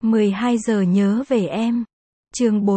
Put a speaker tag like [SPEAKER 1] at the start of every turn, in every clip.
[SPEAKER 1] 12 giờ nhớ về em. Chương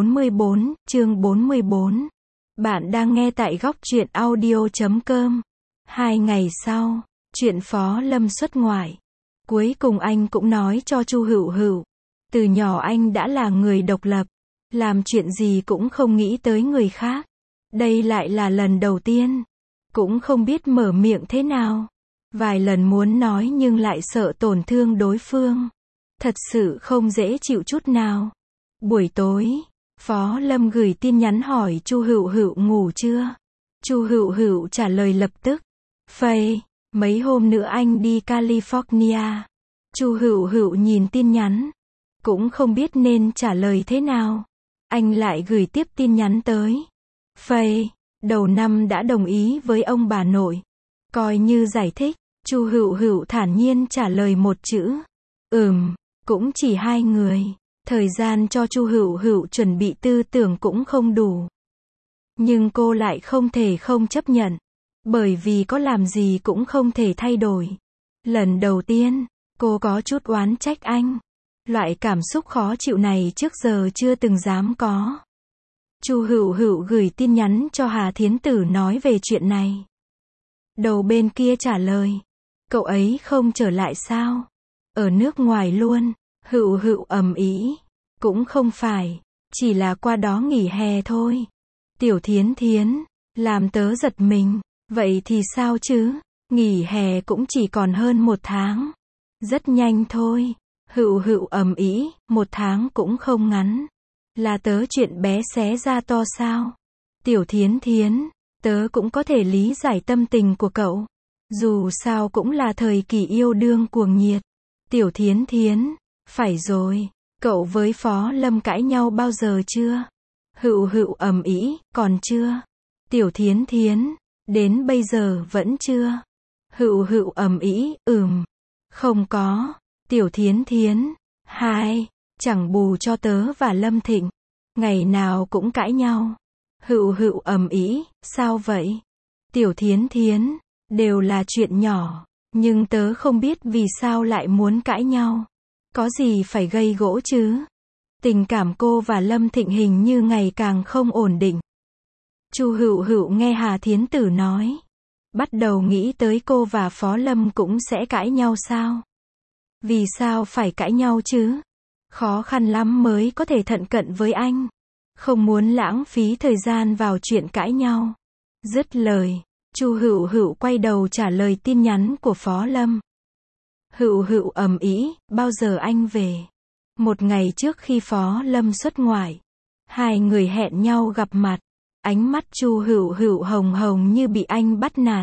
[SPEAKER 1] 44. Bạn đang nghe tại góc truyện audio.com. 2 ngày sau, chuyện Phó Lâm xuất ngoại. Cuối cùng anh cũng nói cho Chu Hữu Hữu. Từ nhỏ anh đã là người độc lập, làm chuyện gì cũng không nghĩ tới người khác. Đây lại là lần đầu tiên, cũng không biết mở miệng thế nào. Vài lần muốn nói nhưng lại sợ tổn thương đối phương. Thật sự không dễ chịu chút nào. Buổi tối, Phó Lâm gửi tin nhắn hỏi Chu Hữu Hữu ngủ chưa. Chu Hữu Hữu trả lời lập tức. Phây, mấy hôm nữa anh đi California. Chu Hữu Hữu nhìn tin nhắn, cũng không biết nên trả lời thế nào. Anh lại gửi tiếp tin nhắn tới. Phây, đầu năm đã đồng ý với ông bà nội. Coi như giải thích, Chu Hữu Hữu thản nhiên trả lời một chữ. Cũng chỉ 2 người. Thời gian cho Chu Hữu Hữu chuẩn bị tư tưởng cũng không đủ. Nhưng cô lại không thể không chấp nhận. Bởi vì có làm gì cũng không thể thay đổi. Lần đầu tiên, cô có chút oán trách anh. Loại cảm xúc khó chịu này trước giờ chưa từng dám có. Chu Hữu Hữu gửi tin nhắn cho Hà Thiến Tử nói về chuyện này. Đầu bên kia trả lời. Cậu ấy không trở lại sao? Ở nước ngoài luôn. Hữu Hữu ầm ĩ. Cũng không phải. Chỉ là qua đó nghỉ hè thôi. Tiểu Thiến Thiến. Làm tớ giật mình. Vậy thì sao chứ? Nghỉ hè cũng chỉ còn hơn 1 tháng. Rất nhanh thôi. Hữu Hữu ầm ĩ. 1 tháng cũng không ngắn. Là tớ chuyện bé xé ra to sao? Tiểu Thiến Thiến. Tớ cũng có thể lý giải tâm tình của cậu. Dù sao cũng là thời kỳ yêu đương cuồng nhiệt. Tiểu Thiến Thiến. Phải rồi. Cậu với Phó Lâm cãi nhau bao giờ chưa? Hữu Hữu ầm ĩ. Còn chưa. Tiểu Thiến Thiến. Đến bây giờ vẫn chưa. Hữu Hữu ầm ĩ. Không có. Tiểu Thiến Thiến. Chẳng bù cho tớ và Lâm Thịnh. Ngày nào cũng cãi nhau. Hữu Hữu ầm ĩ. Sao vậy? Tiểu Thiến Thiến. Đều là chuyện nhỏ. Nhưng tớ không biết vì sao lại muốn cãi nhau. Có gì phải gây gỗ chứ? Tình cảm cô và Lâm Thịnh hình như ngày càng không ổn định. Chu Hữu Hữu nghe Hà Thiến Tử nói. Bắt đầu nghĩ tới cô và Phó Lâm cũng sẽ cãi nhau sao? Vì sao phải cãi nhau chứ? Khó khăn lắm mới có thể thận cận với anh. Không muốn lãng phí thời gian vào chuyện cãi nhau. Dứt lời, Chu Hữu Hữu quay đầu trả lời tin nhắn của Phó Lâm. Hữu Hữu ầm ĩ. Bao giờ anh về? 1 ngày trước khi Phó Lâm xuất ngoại, 2 người hẹn nhau gặp mặt. Ánh mắt Chu Hữu Hữu hồng hồng như bị anh bắt nạt.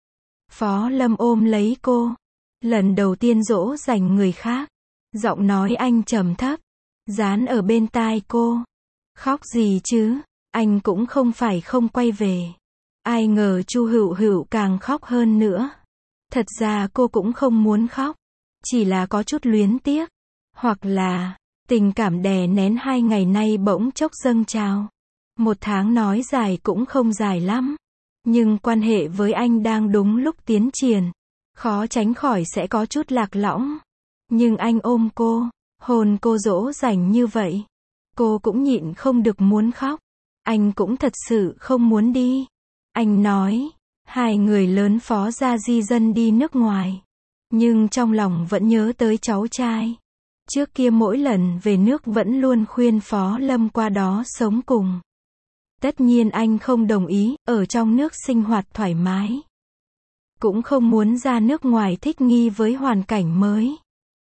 [SPEAKER 1] Phó Lâm ôm lấy cô. Lần đầu tiên dỗ dành người khác. Giọng nói anh trầm thấp, dán ở bên tai cô. Khóc gì chứ? Anh cũng không phải không quay về. Ai ngờ Chu Hữu Hữu càng khóc hơn nữa. Thật ra cô cũng không muốn khóc. Chỉ là có chút luyến tiếc. Hoặc là, tình cảm đè nén 2 ngày nay bỗng chốc dâng trào. 1 tháng nói dài cũng không dài lắm. Nhưng quan hệ với anh đang đúng lúc tiến triển. Khó tránh khỏi sẽ có chút lạc lõng. Nhưng anh ôm cô, hôn cô dỗ dành như vậy. Cô cũng nhịn không được muốn khóc. Anh cũng thật sự không muốn đi. Anh nói, 2 người lớn Phó gia di dân đi nước ngoài. Nhưng trong lòng vẫn nhớ tới cháu trai. Trước kia mỗi lần về nước vẫn luôn khuyên Phó Lâm qua đó sống cùng. Tất nhiên anh không đồng ý, ở trong nước sinh hoạt thoải mái. Cũng không muốn ra nước ngoài thích nghi với hoàn cảnh mới.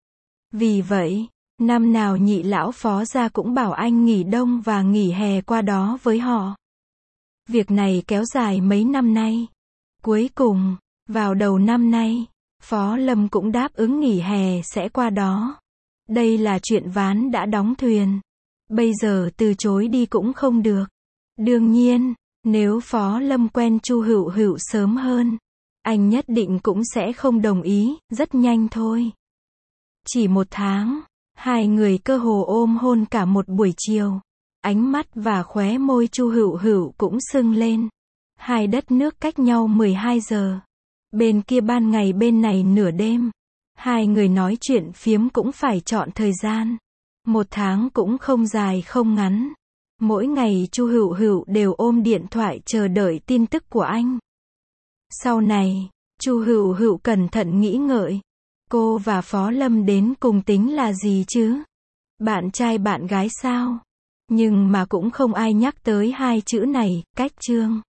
[SPEAKER 1] Vì vậy, năm nào nhị lão Phó gia cũng bảo anh nghỉ đông và nghỉ hè qua đó với họ. Việc này kéo dài mấy năm nay. Cuối cùng, vào đầu năm nay, Phó Lâm cũng đáp ứng nghỉ hè sẽ qua đó. Đây là chuyện ván đã đóng thuyền. Bây giờ từ chối đi cũng không được. Đương nhiên, nếu Phó Lâm quen Chu Hữu Hữu sớm hơn, anh nhất định cũng sẽ không đồng ý, rất nhanh thôi. Chỉ 1 tháng, 2 người cơ hồ ôm hôn cả một buổi chiều. Ánh mắt và khóe môi Chu Hữu Hữu cũng sưng lên. 2 đất nước cách nhau 12 giờ. Bên kia ban ngày bên này nửa đêm. 2 người nói chuyện phiếm cũng phải chọn thời gian. 1 tháng cũng không dài không ngắn. Mỗi ngày Chu Hữu Hữu đều ôm điện thoại chờ đợi tin tức của anh. Sau này, Chu Hữu Hữu cẩn thận nghĩ ngợi. Cô và Phó Lâm đến cùng tính là gì chứ? Bạn trai bạn gái sao? Nhưng mà cũng không ai nhắc tới hai chữ này, cách chương.